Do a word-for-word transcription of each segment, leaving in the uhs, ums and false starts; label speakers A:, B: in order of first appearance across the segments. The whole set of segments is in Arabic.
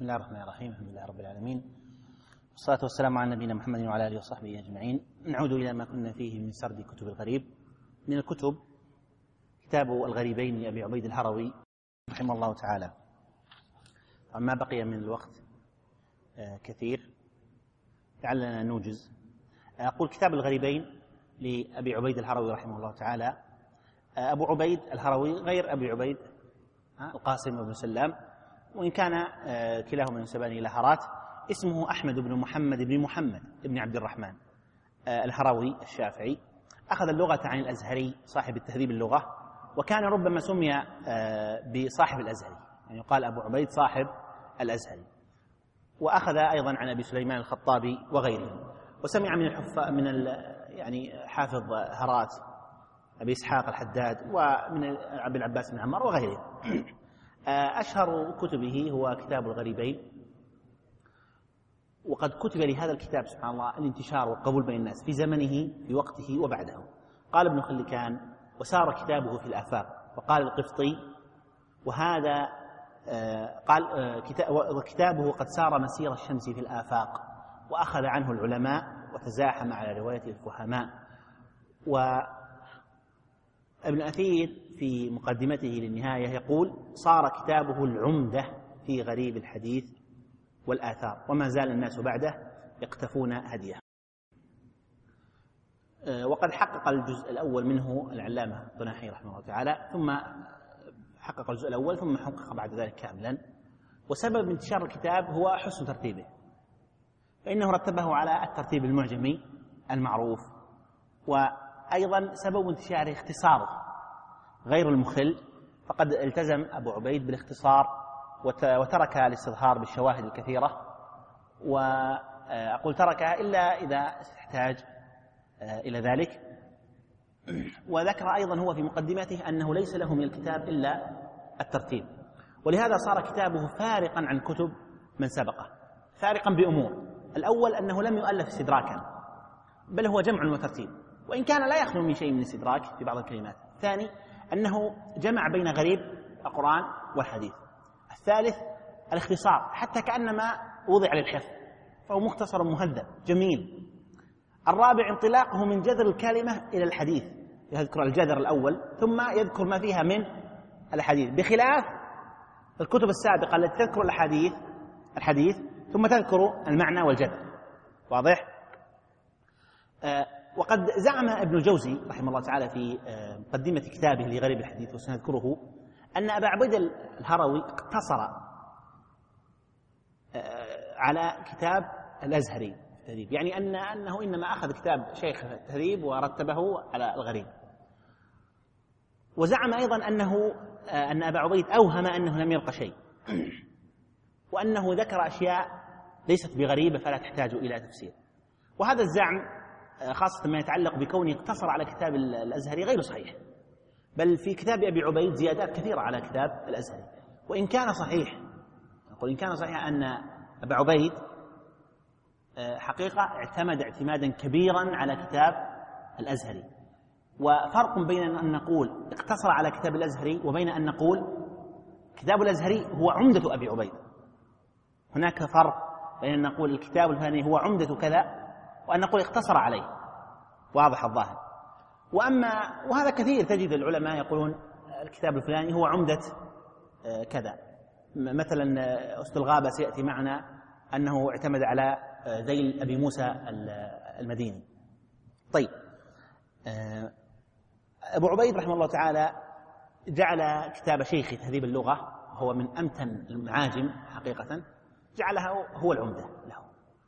A: الله الرحمن الرحيم. الحمد لله رب العالمين، والصلاة والسلام على نبينا محمد وعلى آله وصحبه أجمعين. نعود إلى ما كنا فيه من سرد كتب الغريب. من الكتب كتاب الغريبين لأبي عبيد الهروي رحمه الله تعالى. ما بقي من الوقت كثير لعلنا نوجز. أقول كتاب الغريبين لأبي عبيد الهروي رحمه الله تعالى. أبو عبيد الهروي غير أبي عبيد القاسم بن سلام، وإن كان كلاهما ينسبان إلى هرات. اسمه أحمد بن محمد بن محمد بن عبد الرحمن الهروي الشافعي. أخذ اللغة عن الأزهري صاحب التهذيب اللغة، وكان ربما سمي بصاحب الأزهري، يعني يقال أبو عبيد صاحب الأزهري. وأخذ أيضا عن أبي سليمان الخطابي وغيره، وسمع من الحفاظ من يعني حافظ هرات أبي إسحاق الحداد ومن أبي العباس بن عمار وغيره. أشهر كتبه هو كتاب الغريبين، وقد كتب لهذا الكتاب سبحان الله الانتشار والقبول بين الناس في زمنه في وقته وبعده. قال ابن خلكان: وسار كتابه في الآفاق. وقال القفطي: وهذا قال وكتابه قد سار مسير الشمس في الآفاق، وأخذ عنه العلماء وتزاحم على رواية الفهماء. وابن أثير في مقدمته للنهاية يقول: صار كتابه العمدة في غريب الحديث والآثار، وما زال الناس بعده يقتفون هديه. وقد حقق الجزء الأول منه العلامة الضناحي رحمه الله تعالى، ثم حقق الجزء الأول ثم حقق بعد ذلك كاملا. وسبب انتشار الكتاب هو حسن ترتيبه، فإنه رتبه على الترتيب المعجمي المعروف. وأيضا سبب انتشاره اختصاره غير المخل، فقد التزم أبو عبيد بالاختصار وترك الاستظهار بالشواهد الكثيرة، وأقول تركها إلا إذا احتاج إلى ذلك. وذكر أيضا هو في مقدمته أنه ليس له من الكتاب إلا الترتيب، ولهذا صار كتابه فارقا عن كتب من سبقه، فارقا بأمور: الأول أنه لم يؤلف استدراكا، بل هو جمع وترتيب، وإن كان لا يخلو من شيء من الاستدراك في بعض الكلمات. الثاني أنه جمع بين غريب القرآن والحديث. الثالث الاختصار، حتى كأنما وضع للحفظ، فهو مختصر مهذب جميل. الرابع انطلاقه من جذر الكلمة إلى الحديث، يذكر الجذر الأول ثم يذكر ما فيها من الحديث، بخلاف الكتب السابقة التي تذكر الحديث الحديث ثم تذكر المعنى والجذر. واضح؟ آه وقد زعم ابن الجوزي رحمه الله تعالى في آه مقدمة كتابه لغريب الحديث، وسنذكره، أن أبا عبيد الهروي اقتصر آه على كتاب الأزهري التهذيب، يعني أن أنه إنما أخذ كتاب شيخ التهذيب ورتبه على الغريب. وزعم أيضا أنه آه أن أبا عبيد أوهم أنه لم يبق شيء، وأنه ذكر أشياء ليست بغريبة فلا تحتاج إلى تفسير. وهذا الزعم خاصة ما يتعلق بكونه اقتصر على كتاب الأزهري غير صحيح، بل في كتاب أبي عبيد زيادات كثيرة على كتاب الأزهري. وإن كان صحيح، أقول إن كان صحيح أن أبا عبيد حقيقة اعتمد اعتمادا كبيرا على كتاب الأزهري، وفرق بين أن نقول اقتصر على كتاب الأزهري وبين أن نقول كتاب الأزهري هو عمدة أبي عبيد. هناك فرق بين أن نقول الكتاب الفلاني هو عمدة كذا وأن نقول اقتصر عليه. واضح الظاهر. وأما وهذا كثير، تجد العلماء يقولون الكتاب الفلاني هو عمدة كذا. مثلا أسد الغابة سيأتي معنا أنه اعتمد على ذيل أبي موسى المديني. طيب، أبو عبيد رحمه الله تعالى جعل كتاب شيخ تهذيب اللغة، هو من أمتن المعاجم حقيقة، جعله هو العمدة له،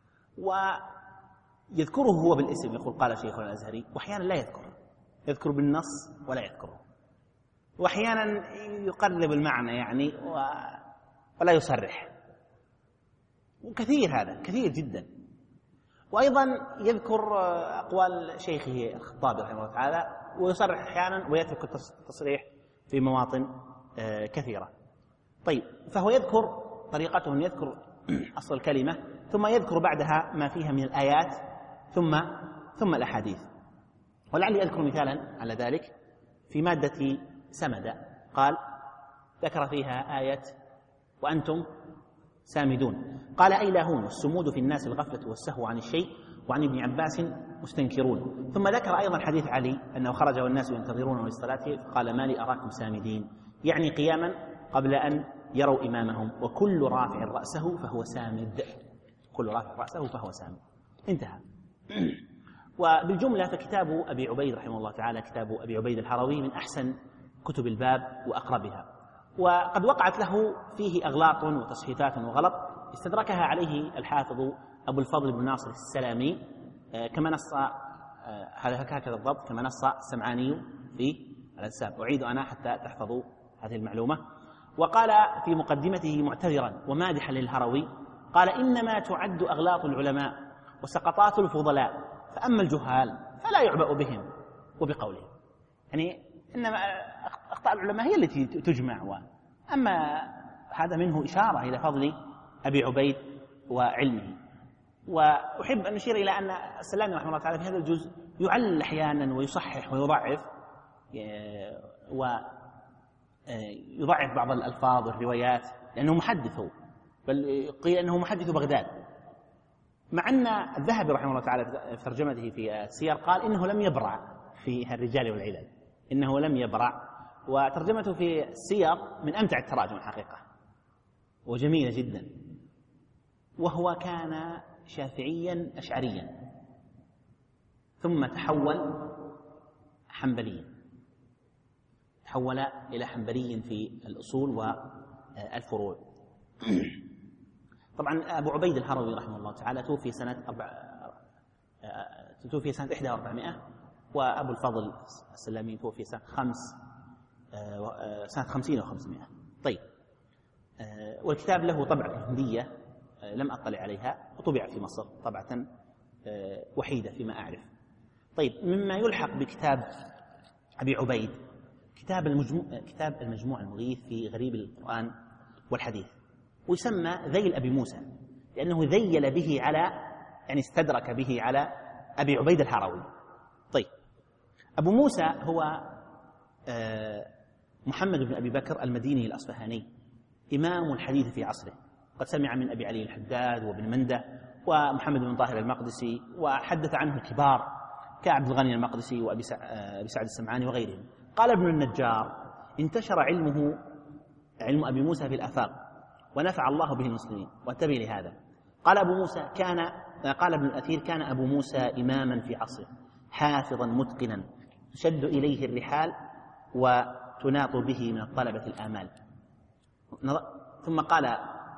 A: ويذكره هو بالاسم، يقول قال شيخنا الأزهري، وأحيانا لا يذكر يذكر بالنص ولا يذكره، وأحيانا يقرب المعنى يعني ولا يصرح، وكثير هذا كثير جدا. وأيضا يذكر أقوال شيخه الخطابي رحمه الله تعالى ويصرح أحيانا ويترك التصريح في مواطن كثيرة. طيب، فهو يذكر طريقته أن يذكر أصل الكلمة ثم يذكر بعدها ما فيها من الآيات ثم ثم الأحاديث. ولعلي أذكر مثالا على ذلك في مادة سمد، قال ذكر فيها آية وأنتم سامدون. قال أي لاهون، والسمود في الناس الغفلة والسهو عن الشيء. وعن ابن عباس مستنكرون. ثم ذكر أيضا حديث علي أنه خرج والناس ينتظرونه للصلاة قال ما لي أراكم سامدين، يعني قياما قبل أن يروا إمامهم. وكل رافع رأسه فهو سامد، كل رافع رأسه فهو سامد. انتهى. وبالجملة فكتاب أبي عبيد رحمه الله تعالى، كتاب أبي عبيد الحروي، من أحسن كتب الباب وأقربها. وقد وقعت له فيه أغلاط وتصحيفات وغلط استدركها عليه الحافظ أبو الفضل بن ناصر السلامي، كما نص هكذا الضبط، كما نص السمعاني في الأنساب. أعيد أنا حتى تحفظوا هذه المعلومة. وقال في مقدمته معتذرا ومادحا للهروي، قال إنما تعد أغلاط العلماء وسقطات الفضلاء، فأما الجهال فلا يعبأ بهم وبقولهم. يعني إنما أخطاء العلماء هي التي تجمع، وأما هذا منه إشارة إلى فضل أبي عبيد وعلمه. وأحب أن أشير إلى أن السلامي رحمه الله تعالى في هذا الجزء يعلل أحيانا ويصحح ويضعف، ويضعف بعض الألفاظ والروايات لأنه محدث، بل قيل أنه محدث بغداد، مع أن الذهبي رحمه الله تعالى في ترجمته في السير قال إنه لم يبرع في الرجال والعلل، إنه لم يبرع. وترجمته في السير من أمتع التراجم الحقيقة وجميلة جدا. وهو كان شافعيا أشعريا ثم تحول حنبليا، تحول إلى حنبلي في الأصول والفروع. طبعا أبو عبيد الهروي رحمه الله تعالى توفي سنة أربع توفي سنة إحدى وأربعمائة، وأبو الفضل السلامي توفي سنة خمس سنة خمسين وخمسمائة. طيب، والكتاب له طبعة هندية لم أطلع عليها، وطبع في مصر طبعة وحيدة فيما أعرف. طيب، مما يلحق بكتاب أبي عبيد كتاب المجموع, كتاب المجموع المغيث في غريب القرآن والحديث، ويسمى ذيل أبي موسى لأنه ذيل به على، يعني استدرك به على أبي عبيد الهروي. طيب، أبو موسى هو محمد بن أبي بكر المديني الأصفهاني، إمام الحديث في عصره، قد سمع من أبي علي الحداد وابن منده ومحمد بن طاهر المقدسي، وحدث عنه الكبار كعبد الغني المقدسي وأبي سعد السمعاني وغيرهم. قال ابن النجار انتشر علمه علم أبي موسى في الآفاق ونفع الله به المسلمين، وانتبه لهذا. قال أبو موسى كان قال ابن الأثير كان أبو موسى إماما في عصره حافظا متقنا تشد إليه الرحال وتناط به من الطلبة الآمال. ثم قال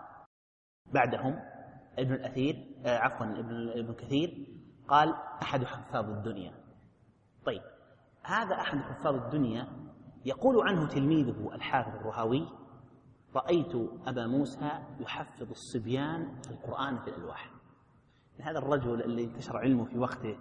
A: بعدهم ابن الأثير آه عفوا ابن, ابن كثير قال أحد حفاظ الدنيا. طيب، هذا أحد حفاظ الدنيا يقول عنه تلميذه الحافظ الرهاوي رأيت أبا موسى يحفظ الصبيان القرآن في الألواح. هذا الرجل اللي انتشر علمه في وقته،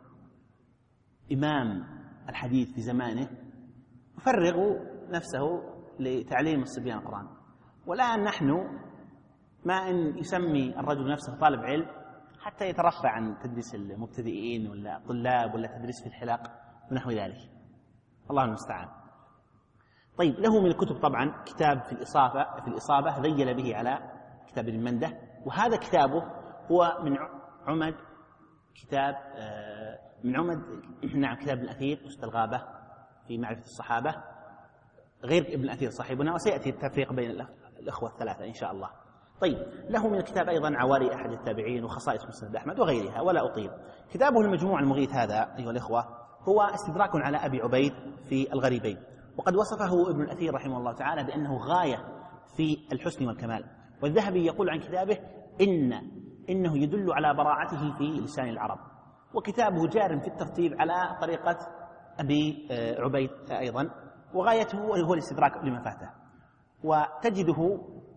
A: إمام الحديث في زمانه، يفرغ نفسه لتعليم الصبيان القرآن. والآن نحن ما أن يسمي الرجل نفسه طالب علم حتى يترفع عن تدريس المبتدئين ولا الطلاب ولا تدريس في الحلاق ونحو ذلك، الله المستعان. طيب، له من الكتب طبعا كتاب في الإصابة في الإصابة ذيل به على كتاب ابن منده، وهذا كتابه هو من عمد كتاب من عمد نعم كتاب ابن الأثير أسد الغابة في معرفة الصحابة، غير ابن الأثير صاحبنا، وسيأتي التفريق بين الأخوة الثلاثة إن شاء الله. طيب، له من الكتاب أيضا عواري أحد التابعين وخصائص مسند أحمد وغيرها، ولا أطيل. كتابه المجموع المغيث هذا أيها الإخوة هو استدراك على أبي عبيد في الغريبين، وقد وصفه ابن الأثير رحمه الله تعالى بأنه غاية في الحسن والكمال. والذهبي يقول عن كتابه إن إنه يدل على براعته في لسان العرب. وكتابه جار في الترتيب على طريقة أبي عبيد أيضا، وغايته هو الاستدراك لما فاته. وتجده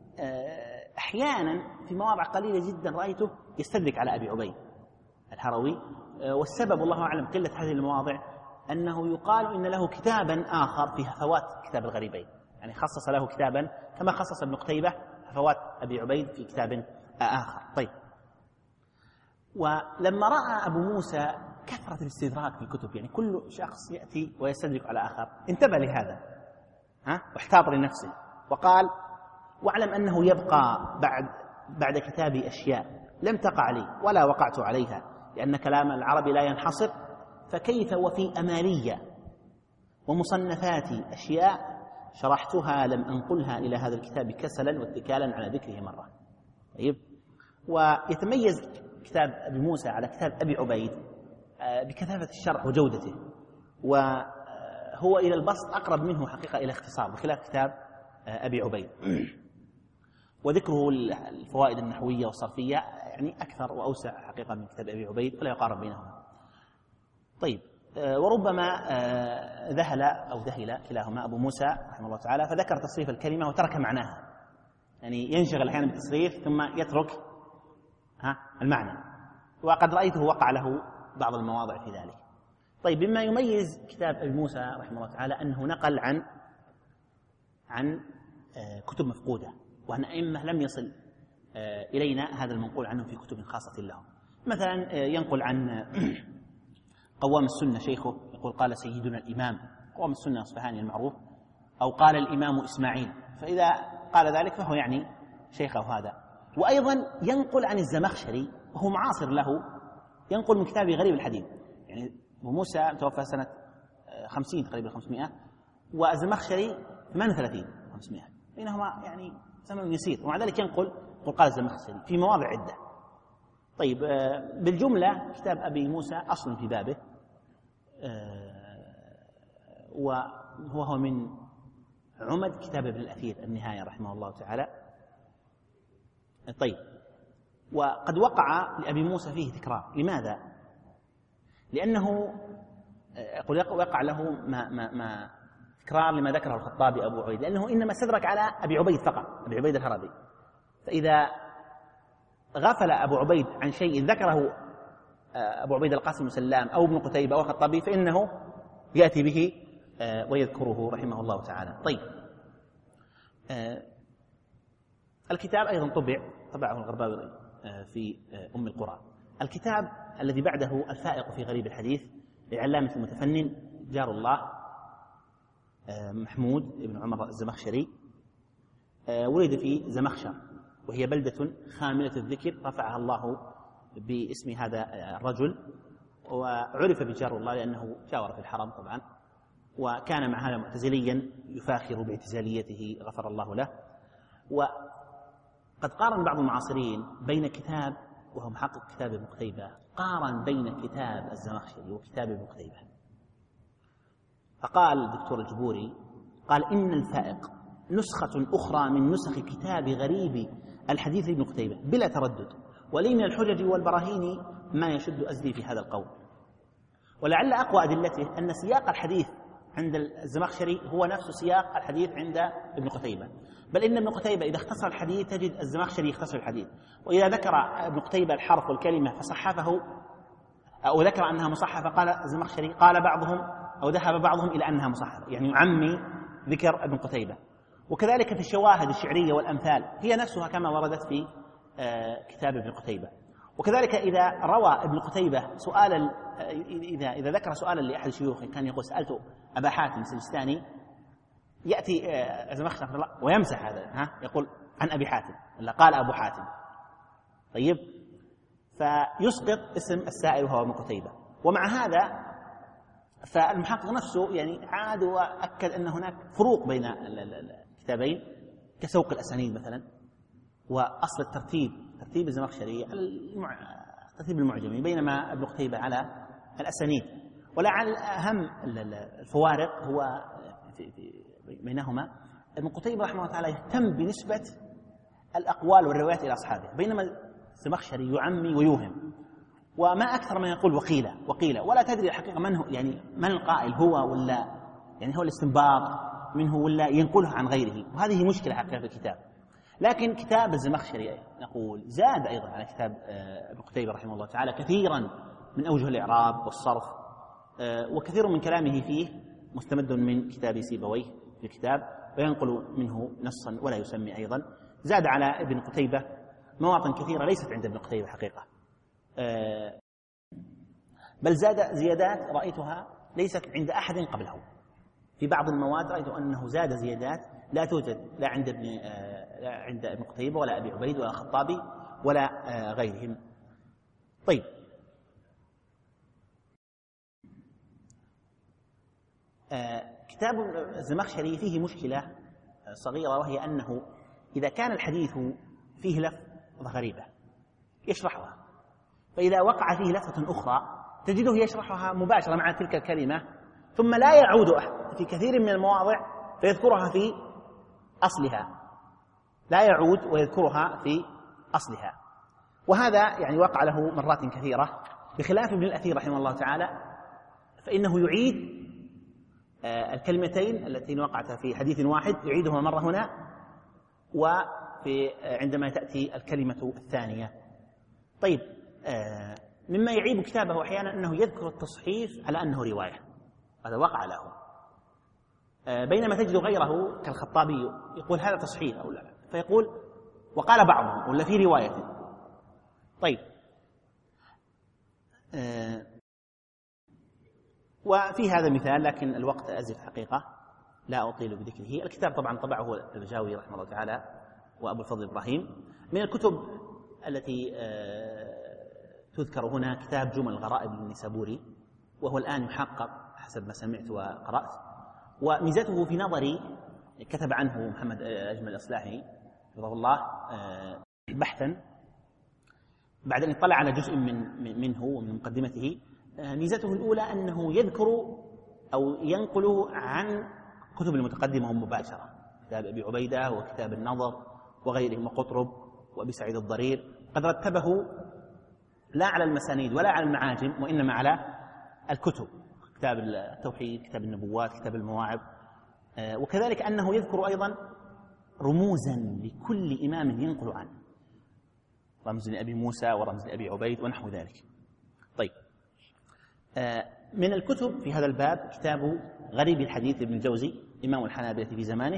A: أحيانا في مواضع قليلة جدا رأيته يستدرك على أبي عبيد الهروي، والسبب الله أعلم قلة هذه المواضع أنه يقال إن له كتابا آخر في هفوات كتاب الغريبين، يعني خصص له كتابا كما خصص ابن قتيبة هفوات أبي عبيد في كتاب آخر. طيب، ولما رأى أبو موسى كثرة الاستدراك في الكتب، يعني كل شخص يأتي ويستدرك على آخر، انتبه لهذا ها واحتاط لنفسه، وقال واعلم أنه يبقى بعد بعد كتابي أشياء لم تقع لي ولا وقعت عليها، لأن كلام العرب لا ينحصر، فكيف وفي أمالي ومصنفاتي أشياء شرحتها لم أنقلها إلى هذا الكتاب كسلا واتكالا على ذكره مرة. طيب. ويتميز كتاب أبي موسى على كتاب أبي عبيد بكثافة الشرح وجودته، وهو إلى البسط أقرب منه حقيقة إلى اختصار، بخلاف كتاب أبي عبيد. وذكره الفوائد النحوية والصرفية يعني أكثر وأوسع حقيقة من كتاب أبي عبيد، ولا يقارب بينهما. طيب. وربما ذهل أو ذهل كلاهما أبو موسى رحمه الله تعالى فذكر تصريف الكلمة وترك معناها، يعني ينشغل أحيانا بالتصريف ثم يترك ها المعنى، وقد رأيته وقع له بعض المواضع في ذلك. طيب. مما يميز كتاب أبي موسى رحمه الله تعالى أنه نقل عن عن كتب مفقودة، وأن أئمة لم يصل إلينا هذا المنقول عنهم في كتب خاصة لهم. مثلا ينقل عن قوام السنة شيخه يقول قال سيدنا الإمام، قوام السنة الأصفهاني المعروف، أو قال الإمام إسماعيل، فإذا قال ذلك فهو يعني شيخه هذا. وأيضا ينقل عن الزمخشري وهو معاصر له، ينقل من كتابه غريب الحديث، يعني أبو موسى توفى سنة خمسين تقريبا خمسمائة، والزمخشري ثمانية وثلاثين خمسمائة، بينهما يعني زمن يسير، ومع ذلك ينقل قال الزمخشري في مواضع عدة. طيب. بالجملة كتاب أبي موسى أصل في بابه، وهو من عمد كتاب ابن الأثير النهاية رحمه الله تعالى. طيب. وقد وقع لأبي موسى فيه تكرار. لماذا؟ لأنه يقول وقع له ما, ما, ما تكرار لما ذكره الخطابي أبو عبيد، لأنه إنما استدرك على أبي عبيد فقط، أبي عبيد الهربي. فإذا غفل أبو عبيد عن شيء ذكره أبو عبيد القاسم سلام أو ابن قتيبة أو الخطابي فإنه يأتي به ويذكره رحمه الله تعالى. طيب. الكتاب أيضا طبع طبعه الغرباوي في أم القرى. الكتاب الذي بعده الفائق في غريب الحديث لعلامة المتفنن جار الله محمود بن عمر الزمخشري، ولد في زمخشر، وهي بلدة خاملة الذكر رفعها الله باسم هذا الرجل، وعرف بجار الله لأنه جاور في الحرم طبعا، وكان مع هذا معتزليا يفاخر باعتزاليته غفر الله له. وقد قارن بعض المعاصرين بين كتاب، وهو محقق كتاب ابن قتيبة، قارن بين كتاب الزمخشري وكتاب ابن قتيبة، فقال الدكتور الجبوري قال إن الفائق نسخة أخرى من نسخ كتاب غريب الحديث ابن قتيبة بلا تردد، ولي من الحجج والبراهين ما يشد أزلي في هذا القول. ولعل أقوى أدلته أن سياق الحديث عند الزمخشري هو نفس سياق الحديث عند ابن قتيبة، بل إن ابن قتيبة إذا اختصر الحديث تجد الزمخشري يختصر الحديث، وإذا ذكر ابن قتيبة الحرف والكلمة فصحفه أو ذكر أنها مصحفة قال الزمخشري قال بعضهم أو ذهب بعضهم إلى أنها مصحفة، يعني يعمي ذكر ابن قتيبة. وكذلك في الشواهد الشعرية والأمثال هي نفسها كما وردت في كتاب ابن قتيبة. وكذلك إذا روى ابن قتيبة سؤالا، إذا إذا ذكر سؤالا لأحد شيوخه كان يقول سألت أبا حاتم السجستاني، يأتي الزمخشري ويمسح هذا، ها يقول عن أبي حاتم ولا قال أبو حاتم. طيب. فيسقط اسم السائل وهو ابن قتيبة. ومع هذا فالمحقق نفسه يعني عاد وأكد أن هناك فروق بين الكتابين كسوق الأسانيد مثلا، وأصل الترتيب ترتيب الزمخشري ترتيب المعجمي، بينما ابن قتيبة على الأسانيد. ولعل أهم الفوارق هو في في بينهما ابن قتيبة رحمه الله تعالى يهتم بنسبة الأقوال والروايات إلى أصحابه، بينما الزمخشري يعمي ويوهم، وما أكثر من يقول وقيل وقيل ولا تدري الحقيقة من هو، يعني من القائل هو ولا يعني هو الاستنباط منه ولا ينقله عن غيره، وهذه مشكلة حقيقة في الكتاب. لكن كتاب الزمخشري نقول زاد أيضا على كتاب ابن قتيبة رحمه الله تعالى كثيرا من أوجه الإعراب والصرف، وكثير من كلامه فيه مستمد من كتاب سيبويه في الكتاب، وينقل منه نصا ولا يسمي أيضا. زاد على ابن قتيبة مواطن كثيرة ليست عند ابن قتيبة حقيقة، بل زاد زيادات رأيتها ليست عند أحد قبله. في بعض المواد رأيت أنه زاد زيادات لا توجد لا عند ابن عند ابن قتيبة ولا أبي عبيد ولا الخطابي ولا غيرهم. طيب، كتاب الزمخشري فيه مشكلة صغيرة، وهي أنه إذا كان الحديث فيه لفظة غريبة يشرحها، فإذا وقع فيه لفظة أخرى تجده يشرحها مباشرة مع تلك الكلمة، ثم لا يعود في كثير من المواضع فيذكرها في أصلها، لا يعود ويذكرها في أصلها. وهذا يعني وقع له مرات كثيرة، بخلاف ابن الأثير رحمه الله تعالى فإنه يعيد الكلمتين التي وقعتا في حديث واحد يعيدهما مرة هنا، وفي عندما تأتي الكلمة الثانية. طيب، مما يعيب كتابه أحيانا أنه يذكر التصحيف على أنه رواية، هذا وقع له، بينما تجد غيره كالخطابي يقول هذا تصحيح أو لا، فيقول وقال بعضهم ولا في رواية. طيب، وفي هذا مثال، لكن الوقت أزف حقيقة لا أطيل بذكره. الكتاب طبعا طبعه البجاوي رحمه الله تعالى وأبو الفضل إبراهيم. من الكتب التي تذكر هنا كتاب جمل الغرائب للنسابوري، وهو الآن يحقق حسب ما سمعت وقرأت، وميزته في نظري كتب عنه محمد أجمل الإصلاحي حفظه الله بحثا بعد أن اطلع على جزء من منه ومن مقدمته. ميزته الأولى أنه يذكر أو ينقل عن كتب المتقدمة مباشرة، كتاب أبي عبيدة وكتاب النظر وغيرهم وقطرب وأبي سعيد الضرير، قد رتبه لا على المسانيد ولا على المعاجم، وإنما على الكتب، كتاب التوحيد، كتاب النبوات، كتاب المواعظ. وكذلك أنه يذكر أيضا رموزا لكل إمام ينقل عنه، رمز لأبي موسى ورمز لأبي عبيد ونحو ذلك. طيب، من الكتب في هذا الباب كتاب غريب الحديث ابن الجوزي إمام الحنابلة في زمانه.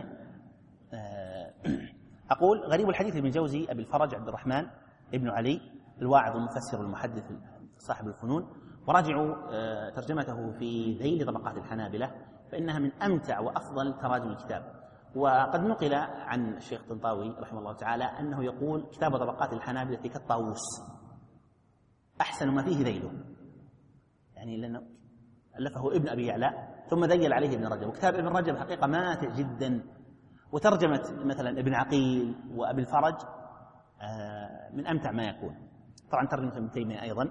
A: أقول غريب الحديث ابن الجوزي أبي الفرج عبد الرحمن ابن علي الواعظ المفسر المحدث صاحب الفنون، وراجعوا ترجمته في ذيل طبقات الحنابلة، فإنها من أمتع وأفضل تراجم الكتاب. وقد نقل عن الشيخ طنطاوي رحمه الله تعالى أنه يقول كتاب طبقات الحنابلة كالطاووس، أحسن ما فيه ذيله، يعني لأنه ألفه ابن أبي يعلى ثم ذيل عليه ابن رجب، وكتاب ابن رجب حقيقة ماتع جدا. وترجمة مثلا ابن عقيل وأبي الفرج من أمتع ما يكون. طبعا ترجمة ابن تيمية أيضا.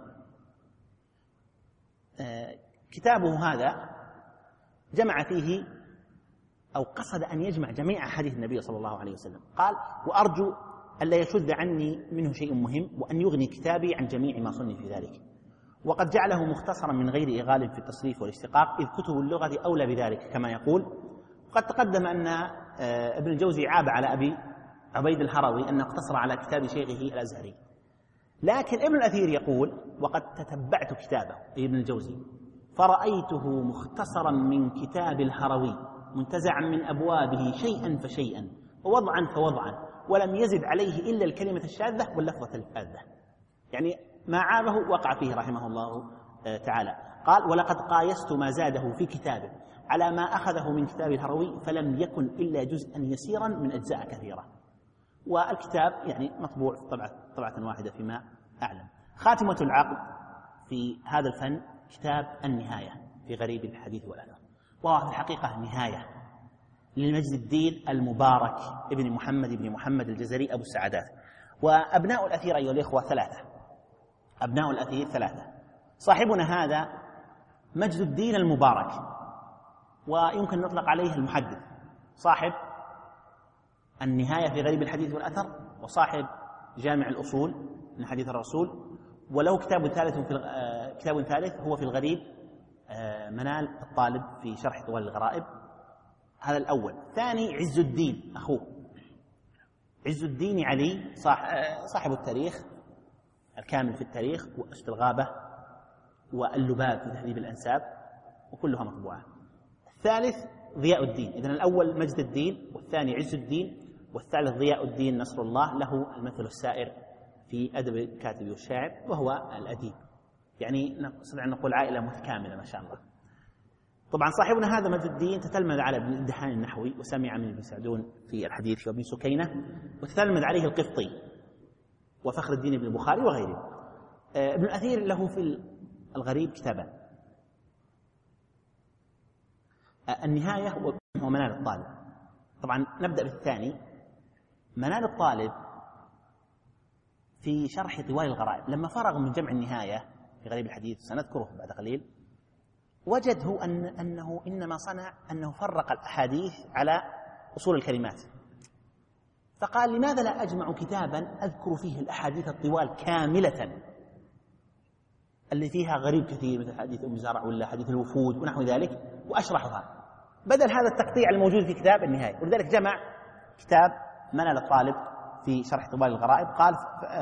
A: كتابه هذا جمع فيه أو قصد أن يجمع جميع أحاديث النبي صلى الله عليه وسلم. قال: وأرجو ألا يشذ عني منه شيء مهم، وأن يغني كتابي عن جميع ما صنف في ذلك. وقد جعله مختصرا من غير إغال في التصريف والاشتقاق، إذ كتب اللغة أولى بذلك كما يقول. وقد تقدم أن ابن الجوزي عاب على أبي عبيد الهروي أنه اقتصر على كتاب شيخه الأزهري، لكن ابن الأثير يقول: وقد تتبعت كتابه ابن الجوزي فرأيته مختصرا من كتاب الهروي، منتزعا من أبوابه شيئا فشيئا ووضعا فوضعا، ولم يزد عليه إلا الكلمة الشاذة واللفظة الفاذة. يعني ما عابه وقع فيه رحمه الله تعالى. قال: ولقد قايست ما زاده في كتابه على ما أخذه من كتاب الهروي، فلم يكن إلا جزءا يسيرا من أجزاء كثيرة. والكتاب يعني مطبوع في طبعة, طبعة واحدة فيما أعلم. خاتمة العقد في هذا الفن كتاب النهاية في غريب الحديث والأثر، وهو في الحقيقة نهاية للمجد الدين المبارك ابن محمد بن محمد الجزري أبو السعادات. وأبناء الأثير أيها الإخوة ثلاثة، أبناء الأثير ثلاثة. صاحبنا هذا مجد الدين المبارك، ويمكن نطلق عليه المحدث، صاحب النهاية في غريب الحديث والأثر، وصاحب جامع الأصول من حديث الرسول، وله كتاب ثالث في كتاب ثالث هو في الغريب منال الطالب في شرح طوال الغرائب. هذا الأول. ثاني عز الدين أخوه عز الدين علي صاحب التاريخ الكامل في التاريخ وأسد الغابة واللباب في تهذيب الأنساب، وكلها مطبوعة. الثالث ضياء الدين. إذن الأول مجد الدين، والثاني عز الدين، والثالث ضياء الدين نصر الله، له المثل السائر في أدب الكاتب والشاعر وهو الأديب. يعني نستطيع أن نقول عائلة متكاملة ما شاء الله. طبعا صاحبنا هذا مجد الدين تتلمذ على ابن الدهان النحوي وسمع من ابن سعدون في الحديث وابن سكينة، وتتلمذ عليه القفطي وفخر الدين بن البخاري وغيره. ابن الأثير له في الغريب كتابان: النهاية ومنال الطالب. طبعا نبدأ بالثاني. منال الطالب في شرح طوال الغرائب لما فرغ من جمع النهاية في غريب الحديث سنذكره بعد قليل، وجده أن أنه إنما صنع أنه فرق الأحاديث على أصول الكلمات، فقال: لماذا لا أجمع كتابا أذكر فيه الأحاديث الطوال كاملة اللي فيها غريب كثير مثل حديث أم زرع ولا حديث الوفود ونحو ذلك وأشرحها، بدل هذا التقطيع الموجود في كتاب النهاية. ولذلك جمع كتاب منال الطالب في شرح طوال الغرائب. قال: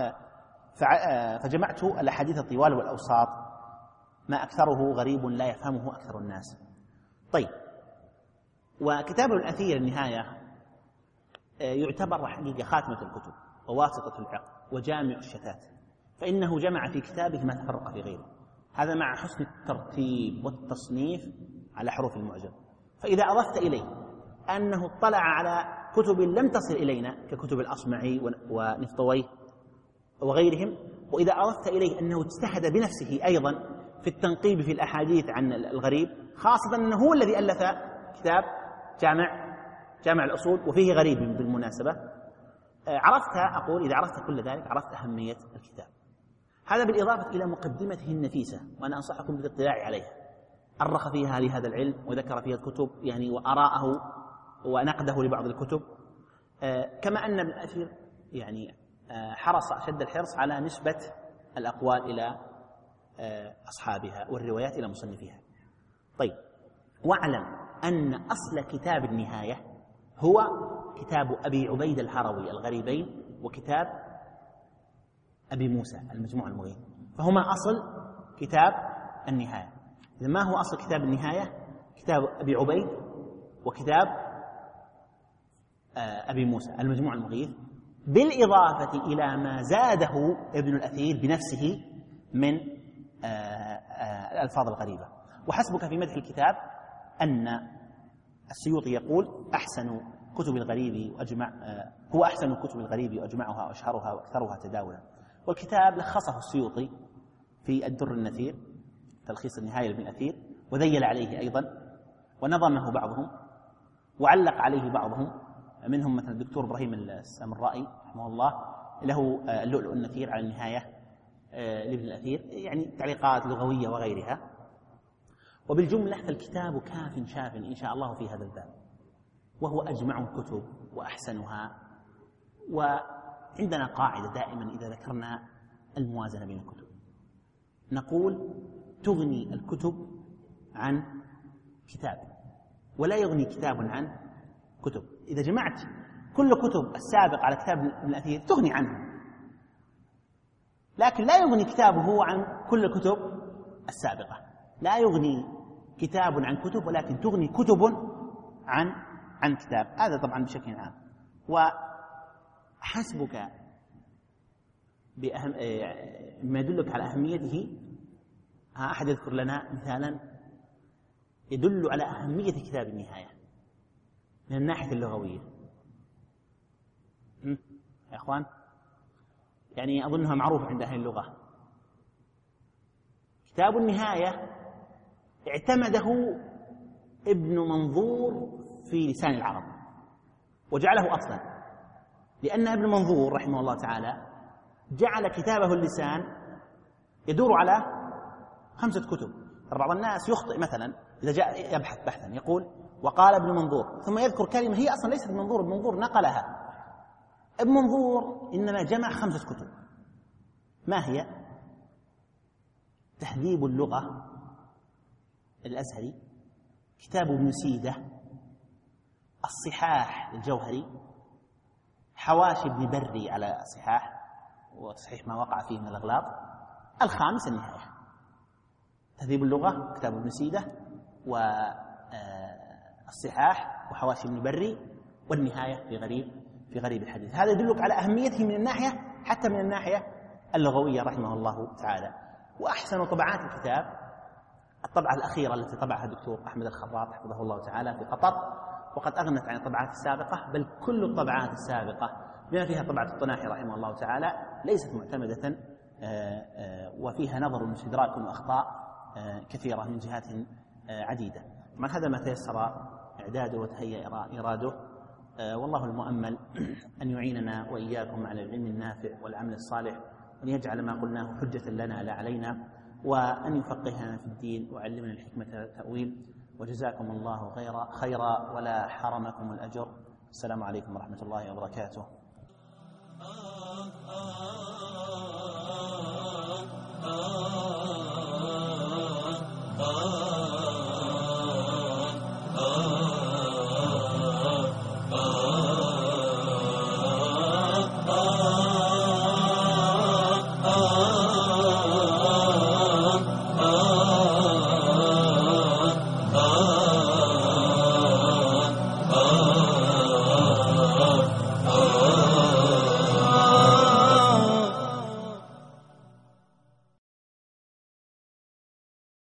A: فجمعت الأحاديث الطوال والأوساط ما أكثره غريب لا يفهمه أكثر الناس. طيب، وكتابه الأثير النهاية يعتبر حقيقة خاتمة الكتب وواسطة العقل وجامع الشتات، فإنه جمع في كتابه ما تفرق في غيره، هذا مع حسن الترتيب والتصنيف على حروف المعجم. فإذا أضفت إليه أنه اطلع على كتب لم تصل إلينا ككتب الأصمعي ونفطويه وغيرهم، وإذا أضفت إليه أنه اجتهد بنفسه أيضا في التنقيب في الأحاديث عن الغريب، خاصة أنه هو الذي ألف كتاب جامع جامع الأصول وفيه غريب بالمناسبة، عرفت أقول إذا عرفت كل ذلك عرفت أهمية الكتاب. هذا بالإضافة إلى مقدمته النفيسة، وأنا أنصحكم بالاطلاع عليها، أرخ فيها لهذا العلم وذكر فيها الكتب يعني وآراءه ونقده لبعض الكتب، كما أن ابن الأثير يعني حرص أشد الحرص على نسبة الأقوال إلى أصحابها والروايات إلى مصنفيها. طيب، واعلم أن أصل كتاب النهاية هو كتاب أبي عبيد الهروي الغريبين وكتاب أبي موسى المجموع المغيث، فهما أصل كتاب النهاية. إذا ما هو أصل كتاب النهاية؟ كتاب أبي عبيد وكتاب أبي موسى المجموع المغيث، بالإضافة إلى ما زاده ابن الأثير بنفسه من الألفاظ الغريبة. وحسبك في مدح الكتاب أن السيوطي يقول: أحسن كتب الغريب وأجمع هو أحسن كتب الغريب وأجمعها وأشهرها وأكثرها تداولا. والكتاب لخصه السيوطي في الدر النثير تلخيص النهاية لابن الأثير، وذيل عليه أيضا ونظمه بعضهم وعلق عليه بعضهم، منهم مثل الدكتور إبراهيم السامرائي رحمه الله له اللؤلؤ النثير على النهاية لابن الأثير، يعني تعليقات لغوية وغيرها. وبالجملة فالكتاب كاف شاف إن شاء الله في هذا الباب، وهو أجمع الكتب وأحسنها. وعندنا قاعدة دائما إذا ذكرنا الموازنة بين الكتب نقول: تغني الكتب عن كتاب ولا يغني كتاب عن كتب. إذا جمعت كل كتب السابق على كتاب ابن الأثير تغني عنه، لكن لا يغني كتابه عن كل الكتب السابقة. لا يغني كتاب عن كتب، ولكن تغني كتب عن عن كتاب. هذا طبعا بشكل عام. وحسبك بأهم ما يدلك على أهميته، ها أحد يذكر لنا مثالا يدل على أهمية كتاب النهاية من الناحية اللغوية. يا أخوان، يعني أظنها معروفة عند أهل اللغة. كتاب النهاية اعتمده ابن منظور في لسان العرب وجعله أصلا، لأن ابن منظور رحمه الله تعالى جعل كتابه اللسان يدور على خمسة كتب. بعض الناس يخطئ مثلا إذا جاء يبحث بحثا يقول: وقال ابن منظور، ثم يذكر كلمة هي أصلا ليست ابن منظور، ابن منظور نقلها. ابن منظور إنما جمع خمسة كتب. ما هي؟ تهذيب اللغة الأزهري، كتاب ابن سيدة، الصحاح الجوهري، حواشي ابن بري على الصحاح وتصحيح ما وقع فيه من الأغلاط، الخامس النهاية. تهذيب اللغة كتاب ابن سيدة والصحاح وحواشي ابن بري، والنهاية في غريب في غريب الحديث. هذا يدلك على أهميته من الناحية حتى من الناحية اللغوية رحمه الله تعالى. وأحسن طبعات الكتاب الطبعة الأخيرة التي طبعها الدكتور أحمد الخراط حفظه الله تعالى في قطر، وقد أغنت عن الطبعات السابقة، بل كل الطبعات السابقة بما فيها طبعة الطناحي رحمه الله تعالى ليست معتمدة، وفيها نظر واستدراك وأخطاء كثيرة من جهات عديدة. طبعا هذا ما تيسر إعداده وتهيأ إراده، والله المؤمل أن يعيننا وإياكم على العلم النافع والعمل الصالح، وأن يجعل ما قلناه حجة لنا لا علينا، وأن يفقهنا في الدين ويعلمنا الحكمة والتأويل، وجزاكم الله خيرا خيرا ولا حرمكم الأجر. السلام عليكم ورحمة الله وبركاته.